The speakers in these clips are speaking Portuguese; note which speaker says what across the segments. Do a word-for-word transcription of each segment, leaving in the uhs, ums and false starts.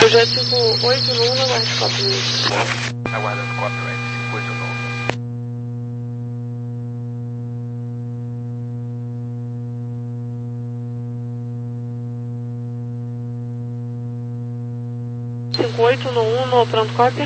Speaker 1: Projeto cinco oito no um, aguarde cópia.
Speaker 2: Aguardando cópia, Web cinco oito no um.
Speaker 1: cinco oito no um, no pronto cópia.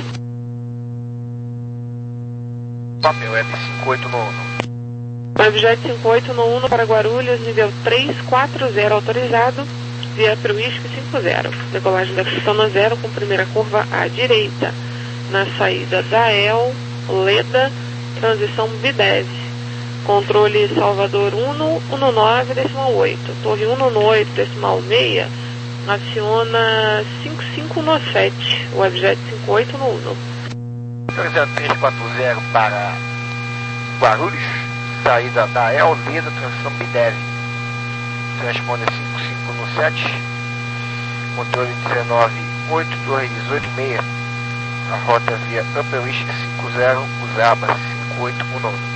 Speaker 2: Cópia, Web cinco oito no um.
Speaker 1: Webjet cinco oito no um para Guarulhos, nível três quatro zero autorizado, via para o I S P cinco zero. Decolagem da Cristona zero com primeira curva à direita, na saída da E L, Leda, transição Bidev. Controle Salvador um um nove decimal oito, Torre um um oito decimal seis, aciona cinco cinco um sete, Webjet cinco oito no um.
Speaker 2: Autorizado três quatro zero para Guarulhos, saída da E L, Leda, transição Bidev. Transponder cinco cinco um sete, controle dezenove oito, torre dezoito seis, a rota via Upper Wish cinco zero, Usaba cinco oito um nove.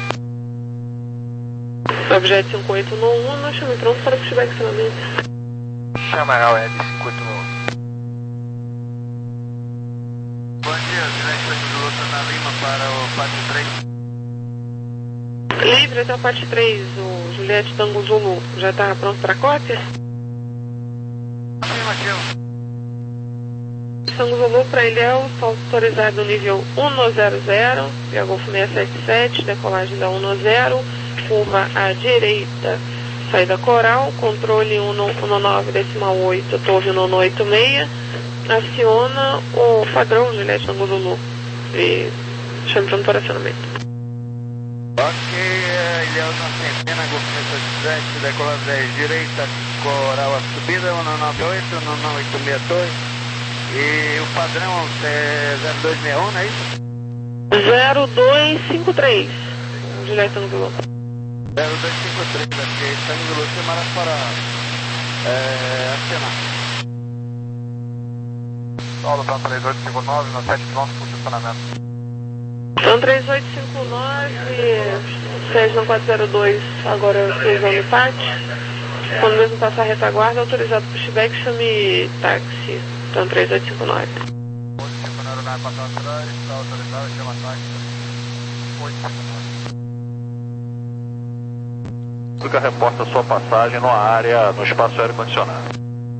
Speaker 1: Objeto cinco oito no um, nós estamos prontos para pushback acionamento.
Speaker 2: Chamará o Web cinco oito no um.
Speaker 3: Bom dia, direção do Lota na Lima para o Pátio três.
Speaker 1: Livre até o parte três, o Juliette Tango Zulu. Já está pronto para cópia?
Speaker 3: Afirmativo.
Speaker 1: Tango Zulu para Ilhéus, autorizado nível um zero zero, via Golfo seiscentos e setenta e sete, decolagem da um zero, curva à direita, saída Coral, controle um nove decimal oito, torre um oito seis, aciona o padrão Juliette Tango Zulu e chame pronto para acionamento.
Speaker 3: Ok, Ilhéus na centena, Golfo seiscentos e setenta e sete, decolagem dez, direita, Coral a subida, um nove oito, um nove oito seis dois, e o padrão é zero dois seis um, não é isso?
Speaker 1: zero dois cinco três, Juliette Tango Zulu.
Speaker 3: zero dois cinco três, ok, Tango Zulu, chamará para é, acionar.
Speaker 2: Paulo, plano três oito cinco nove, no sete pronto para funcionamento.
Speaker 1: Então três oito cinco nove, Cessna quatro zero dois, agora usando o P A T. Quando mesmo passar a retaguarda, autorizado pushback, chame táxi. Então três oito cinco nove.
Speaker 2: oito cinco nove, passando atrás, está autorizado, chama táxi. oito cinco nove.
Speaker 4: Fica reporta sua passagem numa área no espaço aéreo condicionado.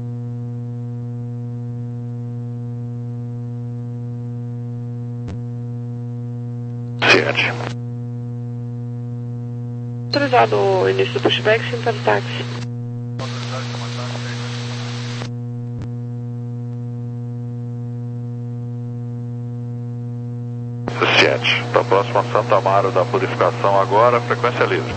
Speaker 4: Ciente.
Speaker 1: Autorizado o início do pushback, chame para o táxi.
Speaker 2: Autorizado, chama táxi.
Speaker 4: Ciente. Para a próxima Santa Amaro da Purificação agora, frequência livre.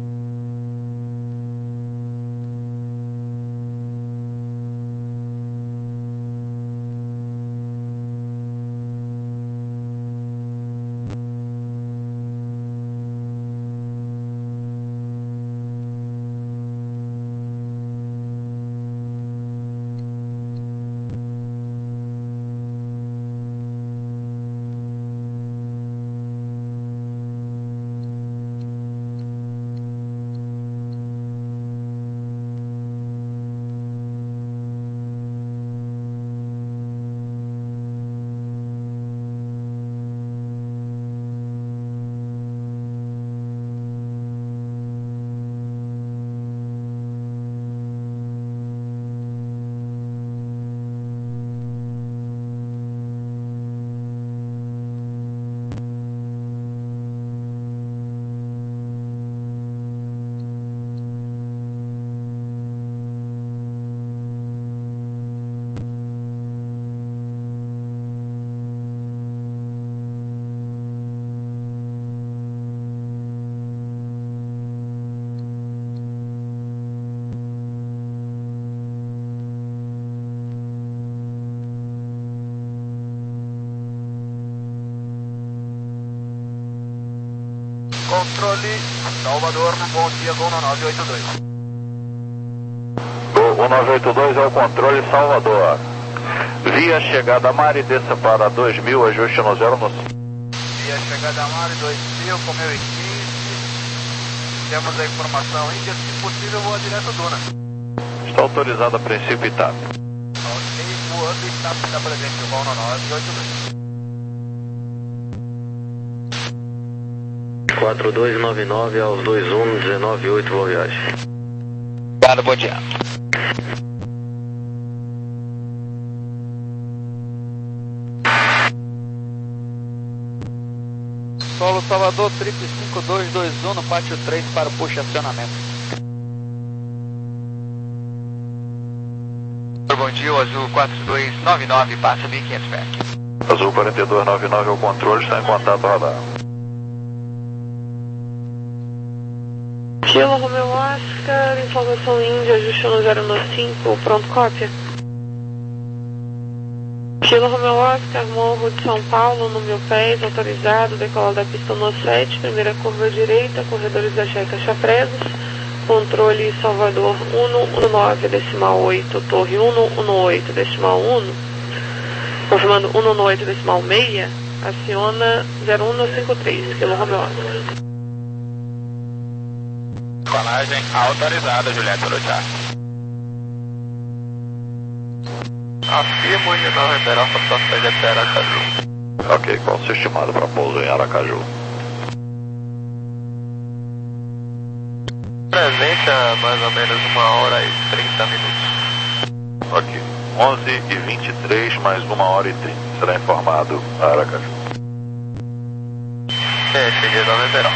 Speaker 2: Controle Salvador, bom dia, Gol nove oito dois.
Speaker 4: O nove oito dois é o controle Salvador. Via chegada a Mari, desça para dois mil, ajuste no zero no...
Speaker 2: Via chegada a Mari, dois mil, com mil e quinze. Temos a informação Índia, se possível, voa direto Duna.
Speaker 4: Está autorizado a princípio e T A P.
Speaker 2: Ok, voa todo e está da presente igual no nove oito dois.
Speaker 4: quatro dois nove nove aos dois um, dezenove oito, boa viagem.
Speaker 2: Obrigado, bom dia.
Speaker 3: Solo Salvador, trip cinco dois dois um no pátio três para o push acionamento.
Speaker 2: Bom dia, o Azul quatro dois nove nove passa mil e quinhentos metros.
Speaker 4: Azul quatro dois nove nove ao controle, está em contato radar.
Speaker 1: Kilo Romeo Oscar, informação Índia, ajuste no zero nove cinco, pronto, cópia. Kilo Romeo Oscar, Morro de São Paulo, no mil pés, autorizado, decolar da pista no sete, primeira curva direita, corredores da Checa Chapresos, controle Salvador um um nove decimal oito, torre um um oito decimal um, confirmando um um oito decimal seis, aciona zero um cinco três, Kilo Romeo Oscar.
Speaker 2: Colagem autorizada, Juliette Luchar. Afirmo de não reiterar a sua trajetória Aracaju.
Speaker 4: Ok, qual o seu estimado para pouso em Aracaju?
Speaker 2: Presente a mais ou menos uma hora e trinta minutos.
Speaker 4: Ok, onze e vinte e três mais uma hora e trinta. Será informado a Aracaju.
Speaker 2: É, cheguei a reiterar.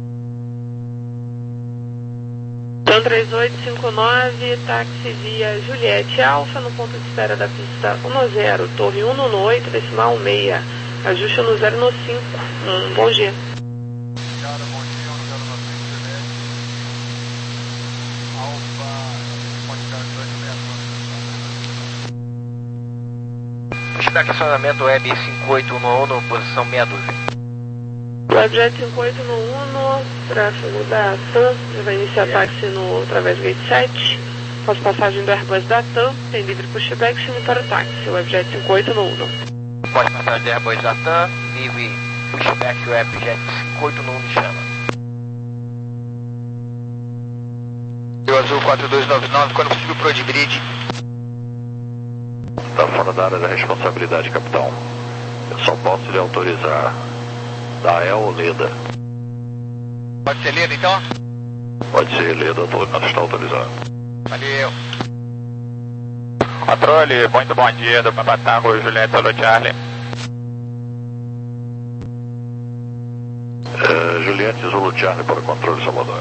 Speaker 1: Então três oito cinco nove, táxi via Juliette Alfa, no ponto de espera da pista um zero, torre um um oito decimal seis, ajuste no zero nove cinco, um bom dia.
Speaker 3: Obrigado, bom dia, no zero nove cinco, Juliette. Alfa, quantidade dois metros.
Speaker 2: Estacionamento Web cinco oito um um, posição meia dúzia.
Speaker 1: Webjet cinco oito um um, tráfego da TAM, já vai iniciar táxi no através do gate sete, após passagem do Airbus da TAM, tem livre pushback, chame para o táxi, Webjet cinco oito um um.
Speaker 2: Pode passar de Airbus da TAM, livre pushback Webjet cinco oito um um me chama. Eu Azul quatro dois nove nove, quando possível pro Odibrid.
Speaker 4: Está fora da área da responsabilidade, capitão. Eu só posso lhe autorizar da E ou Leda.
Speaker 2: Pode ser Leda então?
Speaker 4: Pode ser Leda, não está autorizado.
Speaker 2: Valeu. Controle, muito bom dia do Papatango, Juliette Solo Charlie.
Speaker 4: É, Juliette Zulu Charlie para o controle Salvador.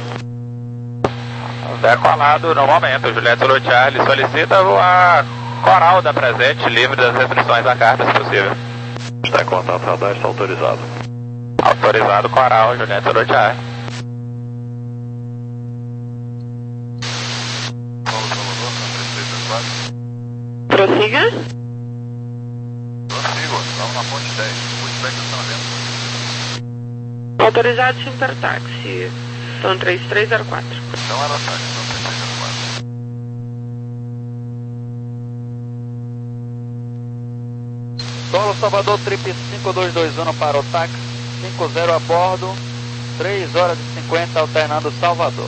Speaker 2: Decolado no momento, Juliette Solo Charlie solicita voar Coral da presente, livre das restrições da carta, se possível.
Speaker 4: Está em contato radar, está autorizado.
Speaker 2: Autorizado Coral, Juliette Solo Charlie.
Speaker 1: Prossiga.
Speaker 4: Prossigo, estamos na ponte dez. Pushback estacionamento.
Speaker 1: Autorizado sim para táxi, então três três zero quatro.
Speaker 4: Então era táxi, então três três zero quatro.
Speaker 3: Solo Salvador, trip cinco dois dois um para o táxi, cinco zero a bordo, três horas e cinquenta alternando Salvador.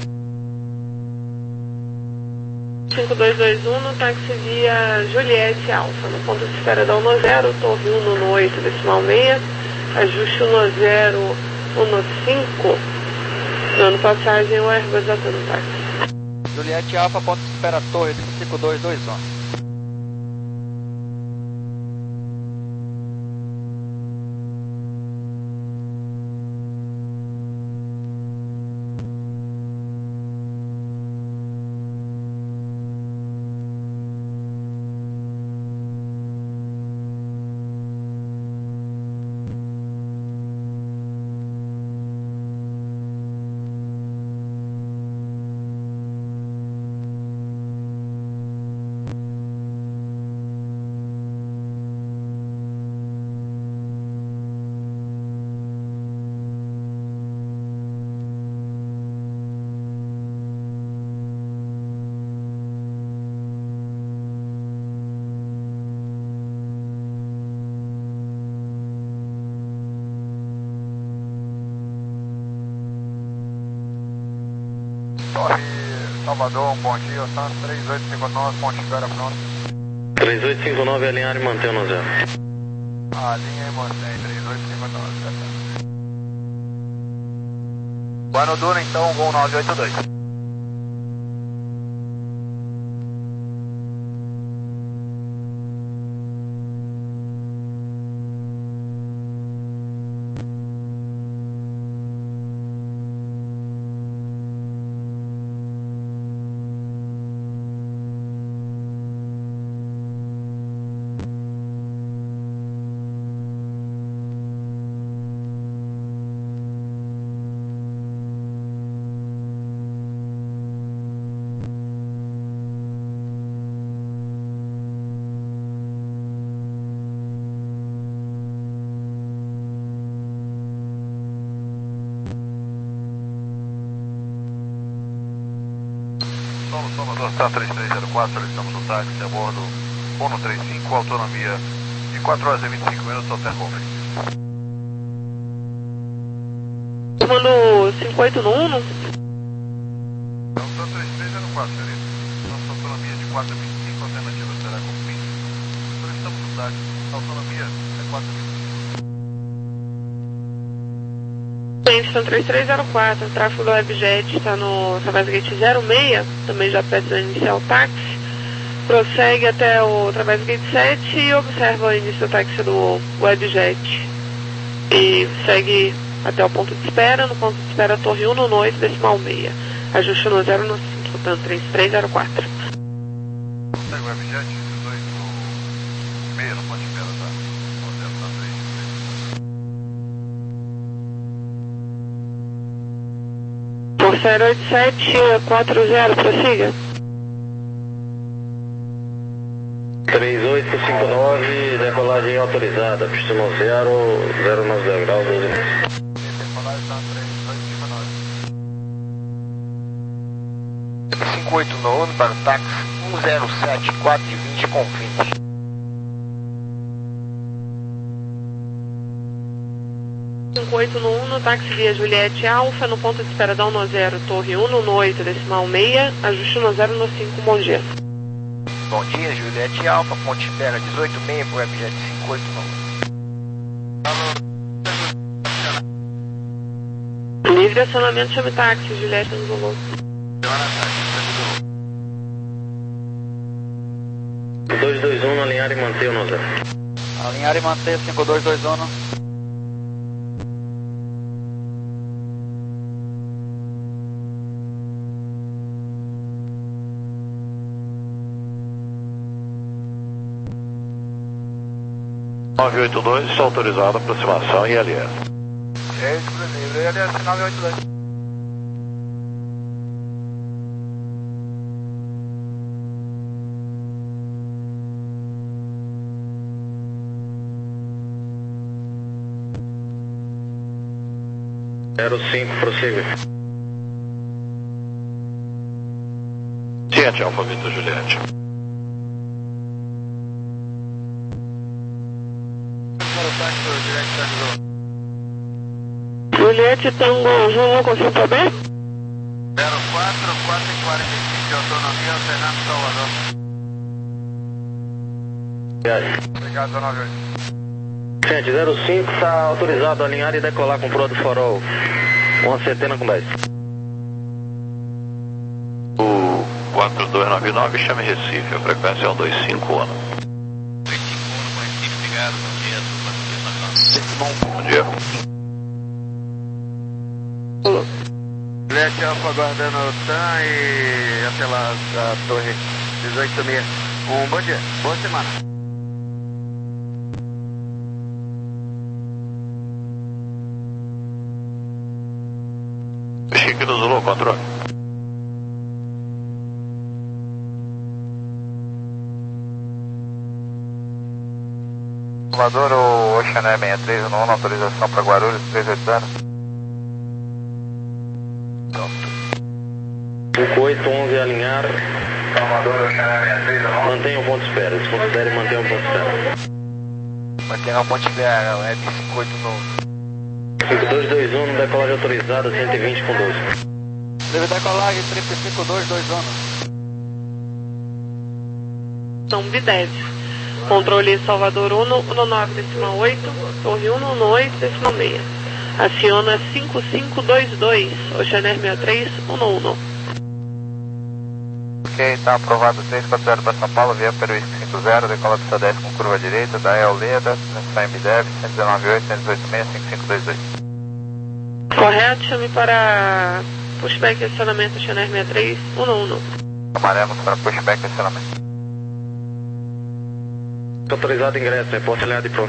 Speaker 1: cinco dois dois um no táxi via Juliette Alfa, no ponto de espera da um zero, torre um um oito decimal seis, ajuste um zero um cinco, dando passagem ao Airbus da no táxi.
Speaker 3: Juliette Alfa, ponto de espera torre cinco dois dois um. Torre Salvador, um bom dia, Santos três oito cinco nove, ponte espera pronto.
Speaker 5: três oito cinco nove, alinhar e manter no zero.
Speaker 2: Alinha e mantém, três oito cinco nove, tá certo. Guanoduna, então, Gol nove oito dois.
Speaker 4: Salvador, Star três três zero quatro, solicitamos o táxi a bordo um três cinco, autonomia de quatro horas e vinte e cinco minutos ao Tercofre.
Speaker 1: Comando cinco oito no um?
Speaker 4: É o Star três três zero quatro, senhorita. Nossa autonomia de quatro horas e vinte e cinco, alternativa será com fim. Solicitamos o táxi, autonomia é quatro horas e vinte e cinco.
Speaker 1: São três três zero quatro, o tráfego do Webjet está no Través Gate zero seis, também já precisa iniciar o táxi. Prossegue até o Través Gate sete e observa o início do táxi do Webjet. E segue até o ponto de espera, no ponto de espera Torre um no noite, decimal seis. Ajuste no zero no cinco, portanto três três zero quatro.
Speaker 4: Segue o Webjet, dezoito seis no ponto de espera, tá?
Speaker 1: zero oito sete quatro zero, prossiga.
Speaker 5: três oito cinco nove, decolagem autorizada, pista no zero, zero nove graus, doze minutos.
Speaker 2: Decolagem está três oito cinco nove. cinco oito no um para o táxi um zero sete quatro vinte com vinte.
Speaker 1: cinco oito no um, no táxi via Juliette Alfa, no ponto de espera da um no zero, Torre um no noite, decimal seis, ajuste no zero no cinco, bom dia.
Speaker 2: Bom dia, Juliette Alfa, ponto de espera dezoito seis para o Webjet cinco oito no um.
Speaker 1: Livre acionamento, chame táxi, Juliette Anzolou.
Speaker 5: dois dois um, alinhar e manter no zero.
Speaker 3: Alinhar e manter, cinco dois dois um.
Speaker 4: nove oito dois, está autorizado a aproximação I L S.
Speaker 2: É isso, livre, I L S nove oito dois.
Speaker 5: zero cinco, prossiga.
Speaker 4: sete, Alfa Vitor Juliette.
Speaker 1: Juliette Tango Zulu com cinco B?
Speaker 3: zero quatro, quatro e quarenta e cinco de autonomia, Fernando Salvador.
Speaker 2: Obrigado, nove oito.
Speaker 5: Gente, zero cinco está autorizado a alinhar e decolar com proa do farol. Uma centena com dez.
Speaker 4: O quatro dois nove nove, chame Recife, a frequência é um dois cinco ano.
Speaker 3: dois cinco um com Recife, obrigado, bom dia.
Speaker 4: Bom dia.
Speaker 3: Juliette Alfa aguardando o T A M e até lá a torre dezoito seis. Um bom dia, boa semana.
Speaker 4: Chique do Zulu, controle.
Speaker 2: Salvador, o Ocean Air sessenta e três no um, autorização para Guarulhos, três oito anos.
Speaker 5: cinco oito onze, alinhar.
Speaker 2: Salvador, Ocean Air sessenta e três no um.
Speaker 5: Mantenha o ponto de espera. Desconsidere e mantenha o ponto de espera.
Speaker 2: Mantenha o ponto de espera, Web cinco oito no um.
Speaker 5: cinco dois dois um, decolagem autorizada, cento e vinte com doze.
Speaker 3: Deve decolagem, triplo cinco dois dois um.
Speaker 1: São Bidev. Controle Salvador um um nove decimal oito, Torre um um oito decimal seis. Aciona cinco cinco dois dois, Oceaner sessenta e três um um.
Speaker 4: Ok, está aprovado três quatro zero para São Paulo, via Peruísque cinco zero, decola do Sadef com curva direita, da El Leda, transição M D E V, cento e dezenove oito, cento e dezoito seis, cinco cinco dois dois.
Speaker 1: Correto, chame para pushback e acionamento Oceaner sessenta e três um um.
Speaker 4: Amaremos para pushback e acionamento.
Speaker 5: Autorizado ingresso, reporte alinhado e pronto.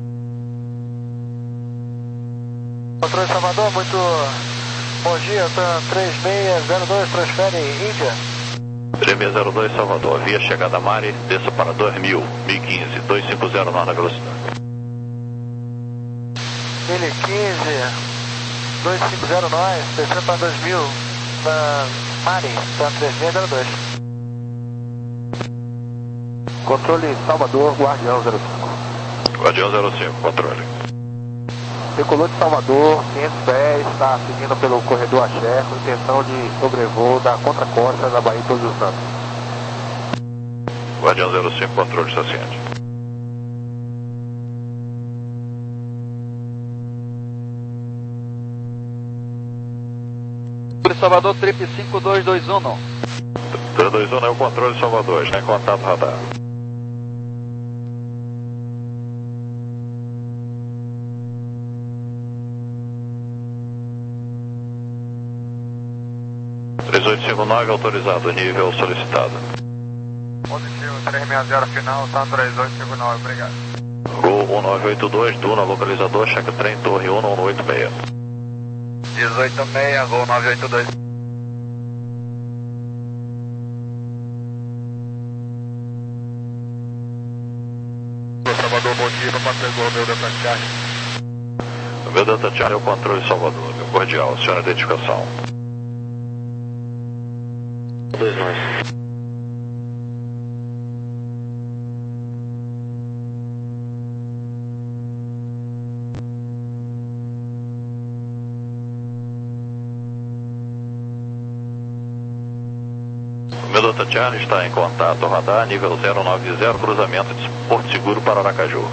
Speaker 3: Controle Salvador, muito bom dia, TAM três seis zero dois, transfere Índia.
Speaker 6: três seis zero dois Salvador, via chegada Mari, desça para dois mil, mil e quinze, dois cinco zero na velocidade.
Speaker 3: mil e quinze, dois cinco zero nós, descendo para dois mil, na Mari, TAM três seis zero dois. Controle Salvador, Guardião zero cinco.
Speaker 6: Guardião zero cinco, controle.
Speaker 3: Decolou de Salvador, quinhentos pés, está seguindo pelo corredor Axé, com intenção de sobrevoo da contracosta da Bahia de Todos os Santos.
Speaker 6: Guardião zero cinco, controle está ciente.
Speaker 3: Salvador, trip cinco dois dois um.
Speaker 6: três dois um é o controle Salvador, está em contato radar. três oito cinco nove autorizado, nível solicitado.
Speaker 4: Positivo, três seis zero final, tá três oito cinco nove, obrigado.
Speaker 6: Gol um nove oito dois, Duna, localizador, cheque trem, torre um um oito seis.
Speaker 4: dezoito seis, Gol nove oito dois.
Speaker 3: Salvador, bom dia, para pegou o meu Delta Charlie.
Speaker 6: O meu Delta Charlie é o controle Salvador, meu cordial, senhora identificação.
Speaker 5: Dois nós.
Speaker 6: O meu Delta Charlie está em contato radar, nível zero nove zero, cruzamento de Porto Seguro para Aracaju.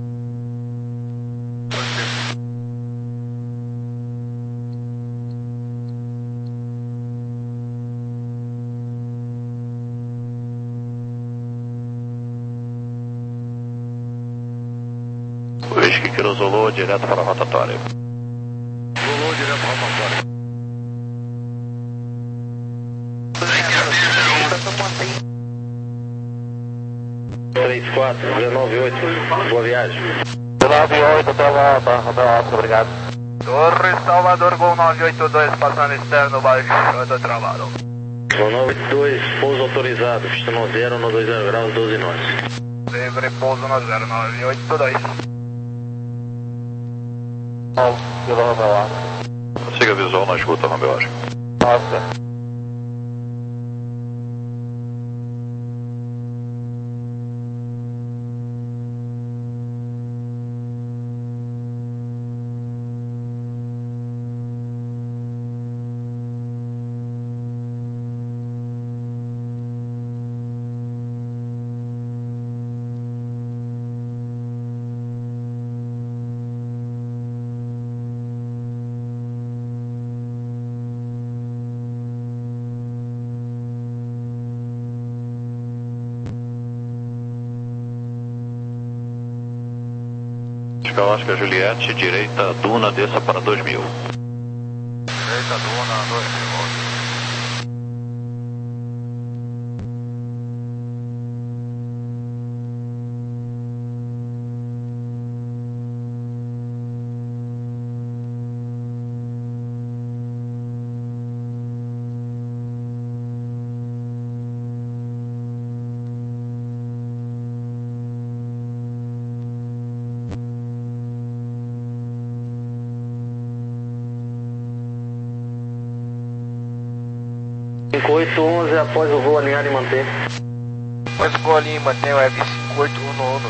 Speaker 6: Whisky que Zulu direto para a rotatória.
Speaker 3: Zulu direto para a rotatória.
Speaker 5: três quatro zero nove oito, boa viagem.
Speaker 3: nove oito, até lá, tá, tá, obrigado.
Speaker 4: Torre Salvador, Gol nove oito dois, passando externo, baixando travado.
Speaker 5: Gol nove oito dois, pouso autorizado, pista no zero, no dois zero graus, doze nós.
Speaker 4: Livre pouso no zero nove oito dois.
Speaker 3: Pelo Romeu.
Speaker 6: Siga visual na escuta, Romeu.
Speaker 3: Nossa.
Speaker 6: Oscar Juliette, direita Duna, desça para dois mil.
Speaker 4: Direita Duna, dois mil.
Speaker 5: cinco oito onze após o voo alinhado e manter.
Speaker 2: Após o voo alinhado e manter o Web cinco oito um um.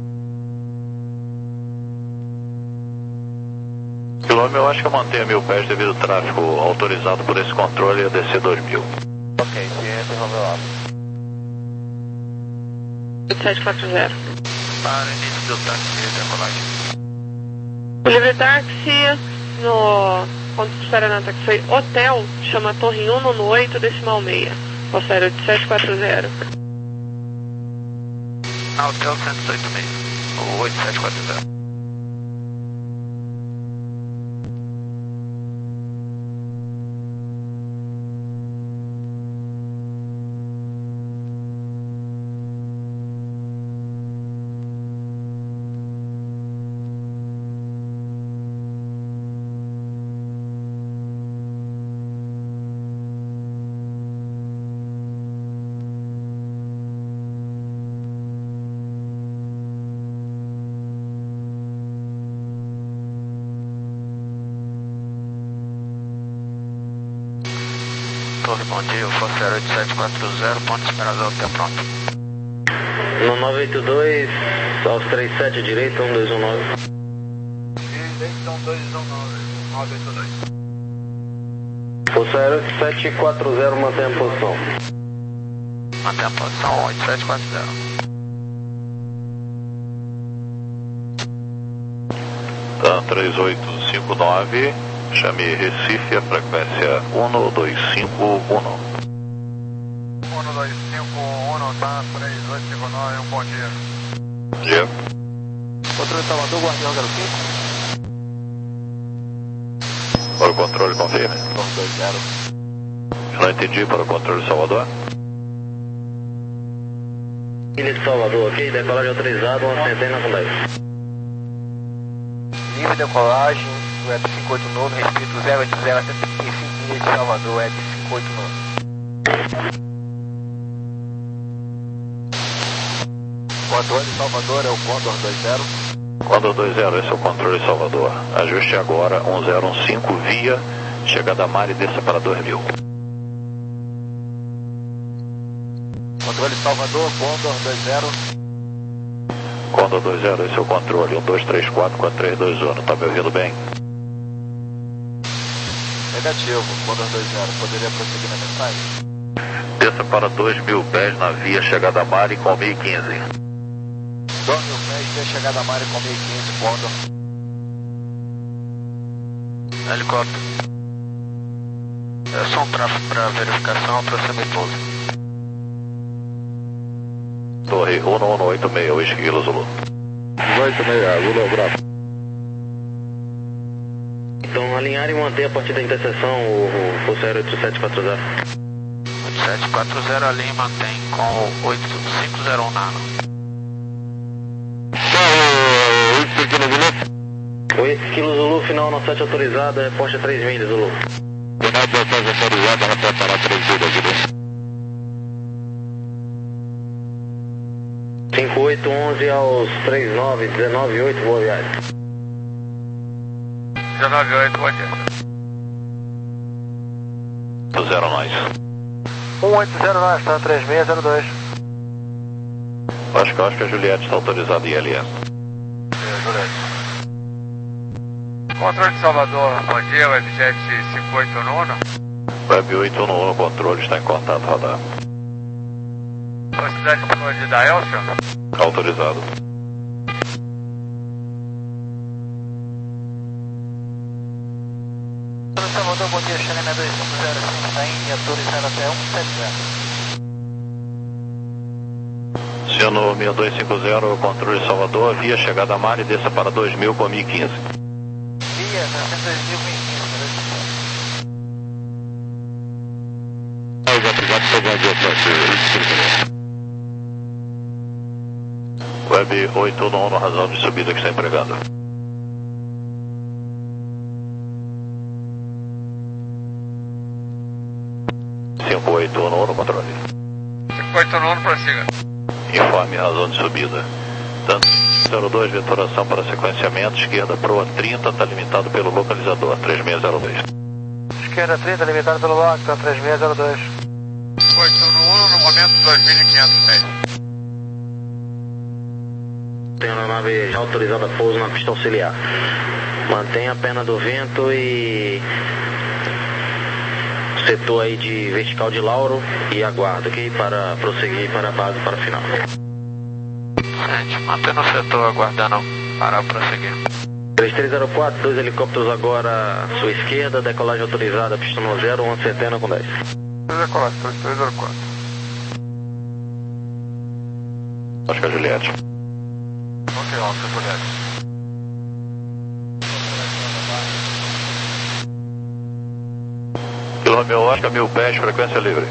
Speaker 6: Quilômetro, eu acho que eu mantenho mil pés devido ao tráfego autorizado por esse controle e a D C dois mil.
Speaker 2: Ok, ciente, Romeu.
Speaker 1: oito sete quatro zero.
Speaker 2: Para o início do táxi de decolagem.
Speaker 1: O livre táxi, no ponto de espera na táxi Hotel, chama Torre um no oito decimal seis. Posto aéreo oito sete quatro zero.
Speaker 2: Na Hotel cento e oito seis. Ou oito sete quatro zero. Torre, bom dia, o Força Aérea oito sete quatro zero, ponto esperado, até pronto.
Speaker 5: No nove oito dois, aos trinta e sete direito, um dois um nove.
Speaker 3: Direito, um dois um nove, nove oito dois.
Speaker 5: Força Aérea oito sete quatro zero, mantém a posição.
Speaker 2: Mantém a posição oito sete quatro zero.
Speaker 6: Tá, três oito cinco nove, chame Recife, a frequência um dois cinco um.
Speaker 3: um dois cinco um, tá, três oito cinco nove, um bom dia.
Speaker 6: Bom dia.
Speaker 3: Controle Salvador, Guardião zero cinco.
Speaker 6: Para o controle, confirme.
Speaker 3: Torre dois zero.
Speaker 6: Não entendi, para o controle Salvador.
Speaker 5: Ilha de Salvador, ok? Decolagem autorizada, uma centena com dez.
Speaker 2: Livre decolagem, web cinco oito nove, respeito zero oito zero até trinta e cinco milhas de Salvador, web cinco oito nove.
Speaker 3: Controle Salvador é o Condor dois zero.
Speaker 6: Condor dois zero, esse é o controle Salvador. Ajuste agora um zero um cinco via, chegada a mar e desça para dois mil.
Speaker 3: Controle Salvador, Condor dois zero.
Speaker 6: Condor dois zero, esse é o controle. um dois três quatro quatro três dois um, tá me ouvindo bem?
Speaker 3: Negativo, Condor dois zero. Poderia prosseguir na mensagem?
Speaker 6: Desça para dois mil pés na via chegada a mar e com mil e quinze.
Speaker 3: dois mil pés, via chegada a mar e com mil e quinze, Condor.
Speaker 2: Helicóptero. É som para verificação, aproxima e pouso.
Speaker 6: Torre um um oito seis, Whisky Kilo Zulu.
Speaker 3: oito seis, Zulu, bravo.
Speaker 5: Então, alinhar e manter a partir da interseção o, o Força Aérea oito sete quatro zero.
Speaker 2: oito sete quatro zero, a linha mantém com oito cinco zero um nano.
Speaker 5: oito Kilo Zulu, final no sete autorizado, reposta três milhas, Zulu.
Speaker 3: Final de sete autorizado, ela pode parar três milhas, Zulu.
Speaker 5: cinco oito onze aos trinta e nove, dezenove oito, boa viagem.
Speaker 3: dezenove oito, bom dia.
Speaker 6: zero nós.
Speaker 3: um oito zero nove, tá, três seis zero dois.
Speaker 6: Acho que acho que a Juliette está autorizada em L S.
Speaker 3: É, Juliette. Controle de Salvador, bom dia, webjet cinco oito um.
Speaker 6: Web oito um um, controle está em contato, radar.
Speaker 3: Velocidade de da Elcio.
Speaker 6: Autorizado.
Speaker 2: Salvador, bom dia, Xanana dois cinco zero cinco, está em autorizado até um sete zero.
Speaker 6: Sino seis dois cinco zero, controle Salvador, via chegada a mar e desça para dois mil com mil e quinze.
Speaker 2: Via, seiscentos e dois mil, mil e quinze.
Speaker 6: Obrigado por bom dia para você. Web oito um um, na razão de subida que está empregando. cinco oito um no controle.
Speaker 3: cinco oito um, prossiga.
Speaker 6: Informe a razão de subida. Tanto zero dois, vetoração para sequenciamento, esquerda proa trinta, está limitado pelo localizador, três seis zero dois.
Speaker 3: Esquerda trinta, limitado pelo lock, tá, três seis zero dois. oito um, no momento dois mil e quinhentos pés.
Speaker 5: Tem uma nave autorizada a pouso na pista auxiliar. Mantenha a pena do vento e setor aí de vertical de Lauro e aguardo, ok? Para prosseguir para a base para a final.
Speaker 2: Gente, mantendo o setor, aguardando para prosseguir.
Speaker 5: três três zero quatro, dois helicópteros agora à sua esquerda, decolagem autorizada, pista no zero, uma centena com dez.
Speaker 4: Decolagem, três três zero quatro.
Speaker 6: Oscar Juliette.
Speaker 4: Ok, Oscar Juliette.
Speaker 6: Kilo Romeo Oscar, mil pés, frequência livre.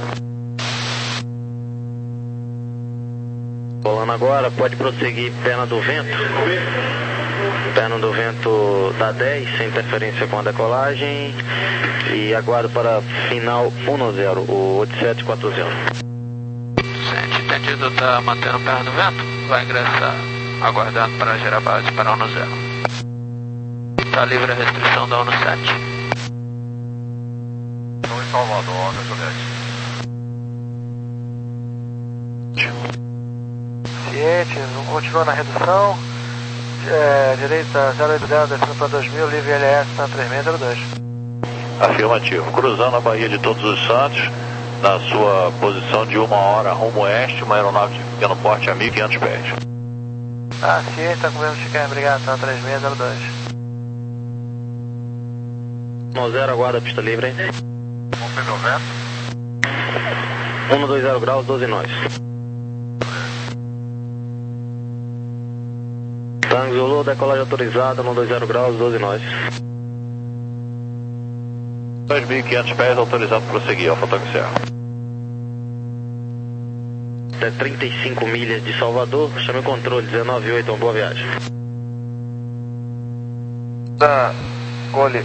Speaker 5: Rolando agora, pode prosseguir perna do vento. Perna do vento da dez, sem interferência com a decolagem. E aguardo para final um zero, o oito sete quatro zero.
Speaker 2: Gente, entendido, está mantendo perna do vento. Vai ingressar, aguardando para gerar base para um zero. Está livre a restrição da um sete.
Speaker 4: Estou em Salvador, Oscar Juliette. Ciente, continua na redução. É, direita zero oito zero, descendo para dois mil, livre L S na três seis zero dois.
Speaker 6: Afirmativo. Cruzando a Baía de Todos os Santos, na sua posição de uma hora rumo oeste, uma aeronave de pequeno porte a mil e quinhentos pés.
Speaker 4: Ah, ciente, está comendo Chicago, obrigado, tá três seis zero dois.
Speaker 5: um zero, aguarda, pista livre, hein?
Speaker 4: Vamos pegar o vento.
Speaker 5: um dois zero graus, doze nós. Tango Zulu, decolagem autorizada, um dois zero graus, doze nós.
Speaker 6: dois mil e quinhentos pés, autorizado para prosseguir, Alfa Tango Serra.
Speaker 5: Até trinta e cinco milhas de Salvador, chame o controle, dezenove oito, uma boa viagem.
Speaker 4: Da Gole.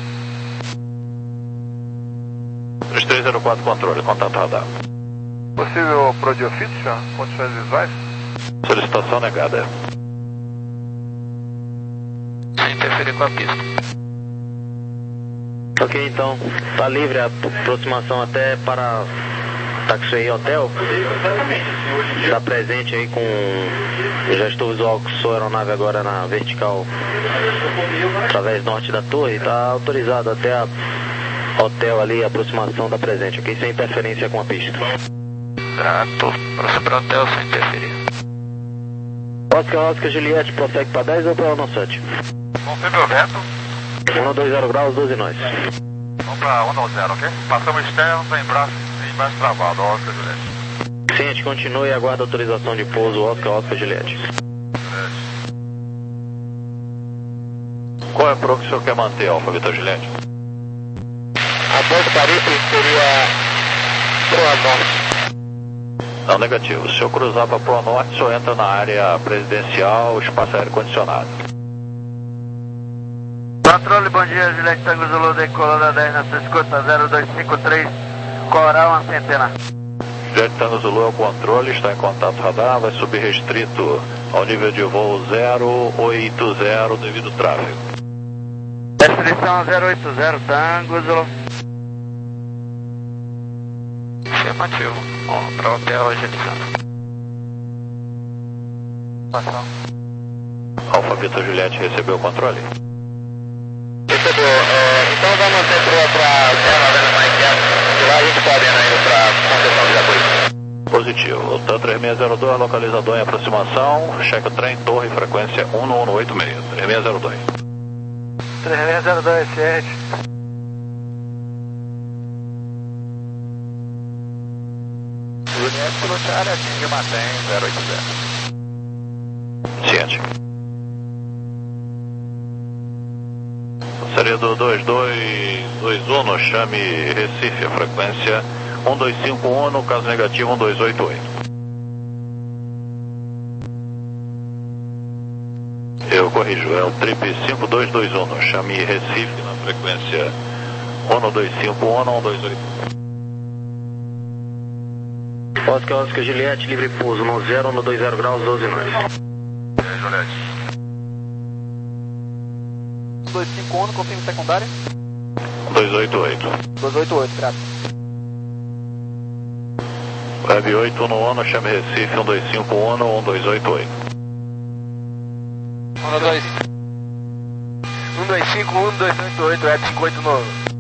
Speaker 6: três três zero quatro, controle, contato radar.
Speaker 4: Possível pro de ofício, senhor? Condições visuais?
Speaker 6: Solicitação negada.
Speaker 2: Sem interferir com a pista.
Speaker 5: Ok, então, tá livre a aproximação até para Taxway Hotel. Está presente aí com o gestor visual que sua aeronave agora na vertical através norte da torre. Está autorizado até a hotel ali, a aproximação da presente, ok? Sem interferência com a pista.
Speaker 2: Trato, próximo para o hotel sem interferir.
Speaker 5: Oscar, Oscar, Juliette, prossegue para dez ou para o sete?
Speaker 4: Vamos pegar o vento.
Speaker 5: um dois zero graus, doze nós.
Speaker 4: Vamos para um zero, ok? Passamos externo, em braço, em braço travado, Oscar Juliette.
Speaker 5: Ciente, continue e aguarda autorização de pouso, Oscar, Oscar, Juliette.
Speaker 6: Qual é a pro que o senhor quer manter, Alfa Vitor Juliette?
Speaker 4: Após Paris seria Proa Norte.
Speaker 6: Não, negativo. Se eu cruzar para Pro Norte, só entra na área presidencial, espaço aéreo condicionado.
Speaker 3: Controle, bom dia, Juliette Tango Zulu, decolando dez na sua escuta, zero dois cinco três, Coral, uma centena.
Speaker 6: Juliette Tango Zulu é o controle, está em contato radar, vai subir restrito ao nível de voo zero oito zero devido ao tráfego.
Speaker 3: Restrição zero oito zero, Tango Zulu.
Speaker 2: Afirmativo. Vamos para o hotel agilizando.
Speaker 6: Alfa Vitor Juliette recebeu o controle?
Speaker 3: Recebeu. É, então vai manter proa para zero mais quieto. De lá a gente pode ir indo para concessão de apoio.
Speaker 6: Positivo. TAM três seis zero dois, localizador em aproximação, cheque o trem, torre, frequência um um oito seis, três seis zero dois.
Speaker 4: três seis zero dois, ciente. Juliette, pilotar área atinge mantém zero oito zero.
Speaker 6: Ciente. Seria do dois dois dois um, chame Recife, a frequência um dois cinco um, no caso negativo um dois oito oito. Eu corrijo, é o trip cinco dois dois um, chame Recife na frequência um dois cinco um, um dois oito oito.
Speaker 5: Oscar, Oscar, Juliette, livre pouso, no zero, no dois zero graus, doze nós.
Speaker 4: É, Juliette. dois cinco um, confirme secundária.
Speaker 6: dois oito oito.
Speaker 4: dois oito oito, graças.
Speaker 6: Web oito um um, chame Recife um dois cinco um, um dois oito oito.
Speaker 4: um dois cinco um, dois oito oito, Web cinco oito nove.